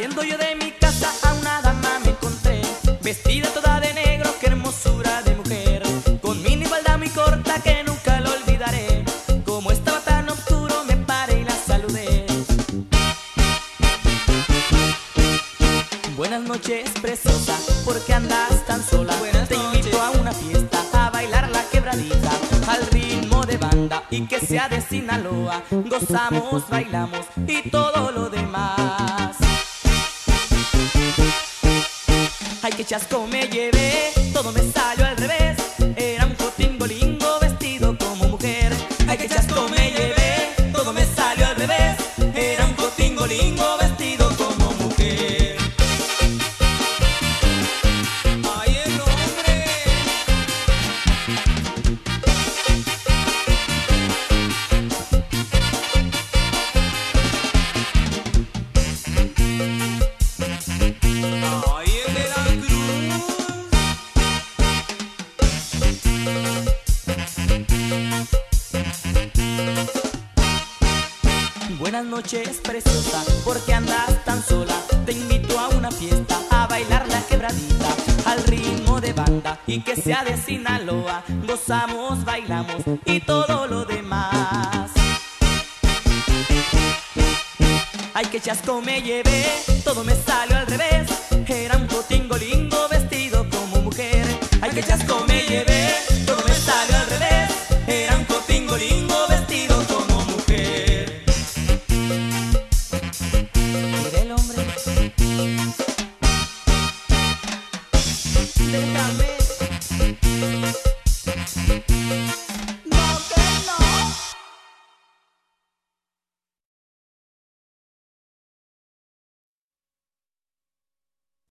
Saliendo yo de mi casa a una dama me encontré, vestida toda de negro, qué hermosura de mujer, con minifalda muy corta que nunca lo olvidaré. Como estaba tan oscuro me paré y la saludé. Buenas noches, preciosa, ¿por qué andas tan sola? Te invito a una fiesta, a bailar la quebradita, al ritmo de banda y que sea de Sinaloa. Gozamos, bailamos y todo lo demás. Ay, qué chasco me llevé, todo me salió al revés. Era un jotingolingo vestido como mujer. Ay, qué chasco me llevé, todo me salió al revés. Era un jotingolingo vestido como mujer. ¡Ay, el hombre! ¡Ay, el de la cruz! Buenas noches, preciosa, ¿por qué andas tan sola? Te invito a una fiesta, a bailar la quebradita, al ritmo de banda y que sea de Sinaloa. Gozamos, bailamos y todo lo demás. Ay, qué chasco me llevé, todo me salió al revés. Era un jotingolingo vestido como mujer. Ay, qué chasco